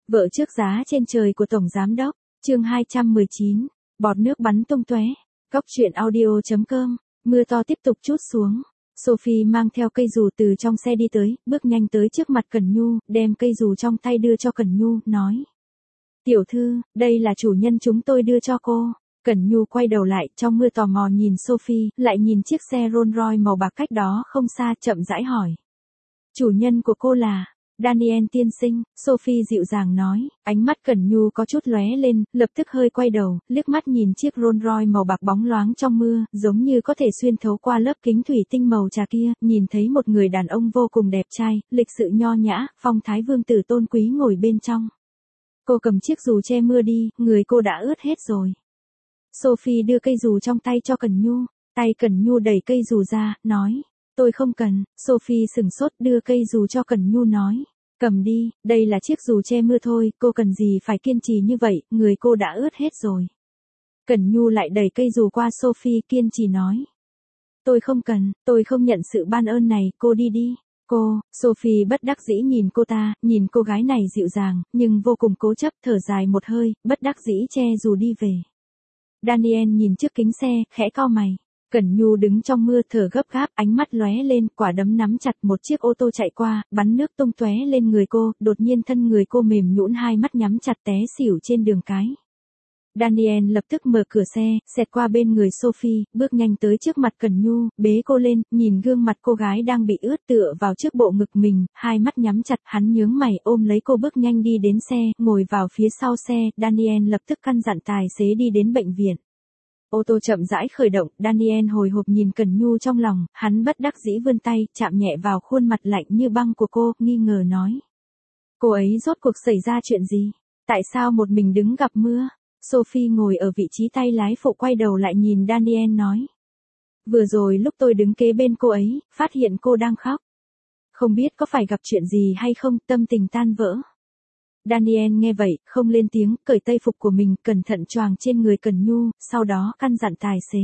Vợ trước giá trên trời của Tổng Giám Đốc, chương 219, bọt nước bắn tung tóe. Cóc truyện audio.com, mưa to tiếp tục trút xuống. Sophie mang theo cây dù từ trong xe đi tới, bước nhanh tới trước mặt Cẩn Nhu, đem cây dù trong tay đưa cho Cẩn Nhu, nói. Tiểu thư, đây là chủ nhân chúng tôi đưa cho cô. Cẩn Nhu quay đầu lại, trong mưa tò mò nhìn Sophie, lại nhìn chiếc xe Rolls Royce màu bạc cách đó không xa, chậm rãi hỏi. Chủ nhân của cô là... Daniel tiên sinh, Sophie dịu dàng nói, ánh mắt Cẩn Nhu có chút lóe lên, lập tức hơi quay đầu, liếc mắt nhìn chiếc Rolls Royce màu bạc bóng loáng trong mưa, giống như có thể xuyên thấu qua lớp kính thủy tinh màu trà kia, nhìn thấy một người đàn ông vô cùng đẹp trai, lịch sự nho nhã, phong thái vương tử tôn quý ngồi bên trong. Cô cầm chiếc dù che mưa đi, người cô đã ướt hết rồi. Sophie đưa cây dù trong tay cho Cẩn Nhu, tay Cẩn Nhu đẩy cây dù ra, nói. Tôi không cần, Sophie sừng sốt đưa cây dù cho Cẩn Nhu nói. Cầm đi, đây là chiếc dù che mưa thôi, cô cần gì phải kiên trì như vậy, người cô đã ướt hết rồi. Cẩn Nhu lại đẩy cây dù qua Sophie kiên trì nói. Tôi không cần, tôi không nhận sự ban ơn này, cô đi đi. Cô, Sophie bất đắc dĩ nhìn cô ta, nhìn cô gái này dịu dàng, nhưng vô cùng cố chấp, thở dài một hơi, bất đắc dĩ che dù đi về. Daniel nhìn trước kính xe, khẽ cau mày. Cẩn Nhu đứng trong mưa thở gấp gáp, ánh mắt lóe lên, quả đấm nắm chặt một chiếc ô tô chạy qua, bắn nước tung tóe lên người cô, đột nhiên thân người cô mềm nhũn, hai mắt nhắm chặt té xỉu trên đường cái. Daniel lập tức mở cửa xe, xẹt qua bên người Sophie, bước nhanh tới trước mặt Cẩn Nhu, bế cô lên, nhìn gương mặt cô gái đang bị ướt tựa vào trước bộ ngực mình, hai mắt nhắm chặt, hắn nhướng mày ôm lấy cô bước nhanh đi đến xe, ngồi vào phía sau xe, Daniel lập tức căn dặn tài xế đi đến bệnh viện. Ô tô chậm rãi khởi động, Daniel hồi hộp nhìn Cẩn Nhu trong lòng, hắn bất đắc dĩ vươn tay, chạm nhẹ vào khuôn mặt lạnh như băng của cô, nghi ngờ nói. Cô ấy rốt cuộc xảy ra chuyện gì? Tại sao một mình đứng gặp mưa? Sophie ngồi ở vị trí tay lái phụ quay đầu lại nhìn Daniel nói. Vừa rồi lúc tôi đứng kế bên cô ấy, phát hiện cô đang khóc. Không biết có phải gặp chuyện gì hay không, tâm tình tan vỡ. Daniel nghe vậy, không lên tiếng, cởi tây phục của mình, cẩn thận choàng trên người Cẩn Nhu, sau đó căn dặn tài xế.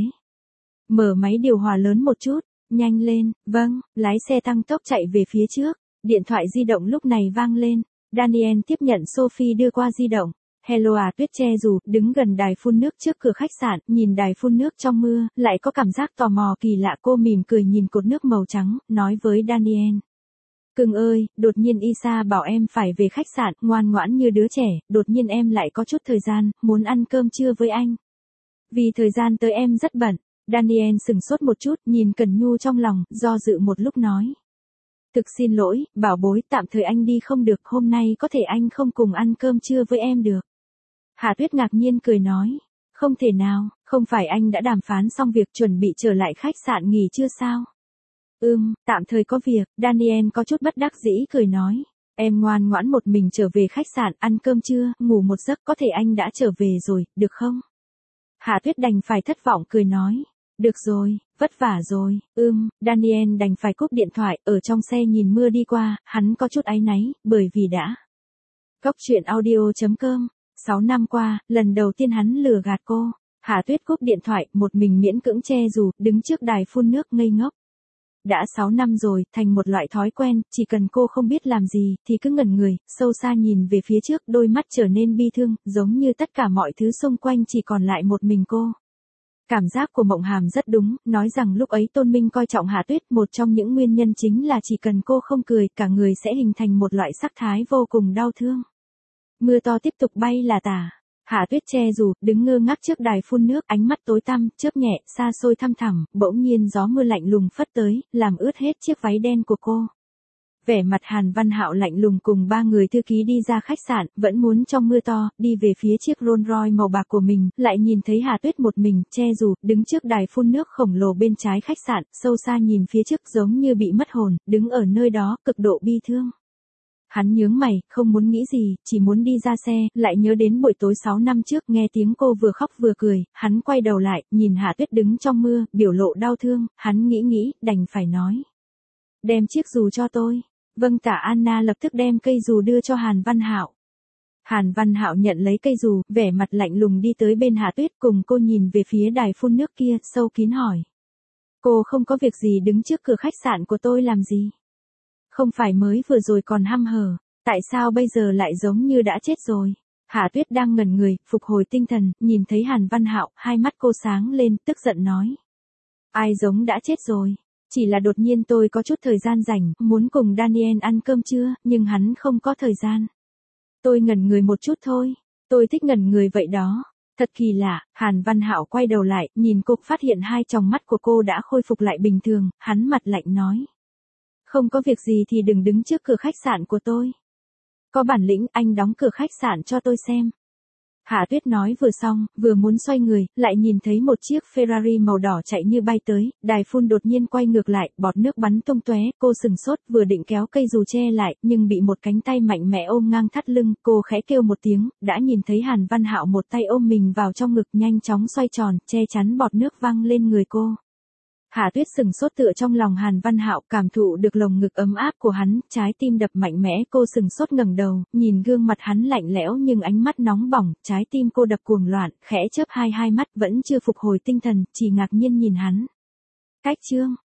Mở máy điều hòa lớn một chút, nhanh lên, vâng, lái xe tăng tốc chạy về phía trước. Điện thoại di động lúc này vang lên, Daniel tiếp nhận Sophie đưa qua di động. Hello à, Tuyết che dù, đứng gần đài phun nước trước cửa khách sạn, nhìn đài phun nước trong mưa, lại có cảm giác tò mò kỳ lạ, cô mỉm cười nhìn cột nước màu trắng, nói với Daniel. Cưng ơi, đột nhiên Isa bảo em phải về khách sạn, ngoan ngoãn như đứa trẻ, đột nhiên em lại có chút thời gian, muốn ăn cơm trưa với anh. Vì thời gian tới em rất bận. Daniel sừng sốt một chút, nhìn Cẩn Nhu trong lòng, do dự một lúc nói. Thực xin lỗi, bảo bối, tạm thời anh đi không được, hôm nay có thể anh không cùng ăn cơm trưa với em được. Hà Tuyết ngạc nhiên cười nói. Không thể nào, không phải anh đã đàm phán xong việc chuẩn bị trở lại khách sạn nghỉ trưa sao? Tạm thời có việc, Daniel có chút bất đắc dĩ cười nói. Em ngoan ngoãn một mình trở về khách sạn, ăn cơm trưa, ngủ một giấc, có thể anh đã trở về rồi, được không? Hạ Tuyết đành phải thất vọng cười nói. Được rồi, vất vả rồi, Daniel đành phải cúp điện thoại, ở trong xe nhìn mưa đi qua, hắn có chút áy náy, bởi vì đã. Cóc truyện audio.com, 6 năm qua, lần đầu tiên hắn lừa gạt cô. Hạ Tuyết cúp điện thoại, một mình miễn cưỡng che dù, đứng trước đài phun nước ngây ngốc. Đã 6 năm rồi, thành một loại thói quen, chỉ cần cô không biết làm gì, thì cứ ngẩn người, sâu xa nhìn về phía trước, đôi mắt trở nên bi thương, giống như tất cả mọi thứ xung quanh chỉ còn lại một mình cô. Cảm giác của Mộng Hàm rất đúng, nói rằng lúc ấy Tôn Minh coi trọng Hạ Tuyết, một trong những nguyên nhân chính là chỉ cần cô không cười, cả người sẽ hình thành một loại sắc thái vô cùng đau thương. Mưa to tiếp tục bay là tả. Hạ Tuyết che dù, đứng ngơ ngác trước đài phun nước, ánh mắt tối tăm, chớp nhẹ, xa xôi thăm thẳm, bỗng nhiên gió mưa lạnh lùng phất tới, làm ướt hết chiếc váy đen của cô. Vẻ mặt Hàn Văn Hạo lạnh lùng cùng 3 người thư ký đi ra khách sạn, vẫn muốn trong mưa to, đi về phía chiếc Rolls Royce màu bạc của mình, lại nhìn thấy Hạ Tuyết một mình, che dù, đứng trước đài phun nước khổng lồ bên trái khách sạn, sâu xa nhìn phía trước giống như bị mất hồn, đứng ở nơi đó, cực độ bi thương. Hắn nhướng mày, không muốn nghĩ gì, chỉ muốn đi ra xe, lại nhớ đến buổi tối 6 năm trước, nghe tiếng cô vừa khóc vừa cười, hắn quay đầu lại, nhìn Hạ Tuyết đứng trong mưa, biểu lộ đau thương, hắn nghĩ, đành phải nói. Đem chiếc dù cho tôi. Vâng, tả Anna lập tức đem cây dù đưa cho Hàn Văn Hạo. Hàn Văn Hạo nhận lấy cây dù, vẻ mặt lạnh lùng đi tới bên Hạ Tuyết, cùng cô nhìn về phía đài phun nước kia, sâu kín hỏi. Cô không có việc gì đứng trước cửa khách sạn của tôi làm gì? Không phải mới vừa rồi còn hăm hở. Tại sao bây giờ lại giống như đã chết rồi? Hạ Tuyết đang ngẩn người, phục hồi tinh thần, nhìn thấy Hàn Văn Hạo, hai mắt cô sáng lên, tức giận nói. Ai giống đã chết rồi? Chỉ là đột nhiên tôi có chút thời gian rảnh, muốn cùng Daniel ăn cơm trưa, nhưng hắn không có thời gian. Tôi ngẩn người một chút thôi. Tôi thích ngẩn người vậy đó. Thật kỳ lạ, Hàn Văn Hạo quay đầu lại, nhìn cô, phát hiện hai tròng mắt của cô đã khôi phục lại bình thường, hắn mặt lạnh nói. Không có việc gì thì đừng đứng trước cửa khách sạn của tôi. Có bản lĩnh anh đóng cửa khách sạn cho tôi xem. Hạ Tuyết nói vừa xong, vừa muốn xoay người, lại nhìn thấy một chiếc Ferrari màu đỏ chạy như bay tới, đài phun đột nhiên quay ngược lại, bọt nước bắn tung tóe, cô sừng sốt, vừa định kéo cây dù che lại, nhưng bị một cánh tay mạnh mẽ ôm ngang thắt lưng, cô khẽ kêu một tiếng, đã nhìn thấy Hàn Văn Hạo một tay ôm mình vào trong ngực, nhanh chóng xoay tròn, che chắn bọt nước văng lên người cô. Hạ Tuyết sừng sốt tựa trong lòng Hàn Văn Hạo, cảm thụ được lồng ngực ấm áp của hắn, trái tim đập mạnh mẽ, cô sừng sốt ngẩng đầu, nhìn gương mặt hắn lạnh lẽo nhưng ánh mắt nóng bỏng, trái tim cô đập cuồng loạn, khẽ chớp hai mắt, vẫn chưa phục hồi tinh thần, chỉ ngạc nhiên nhìn hắn. Cách chương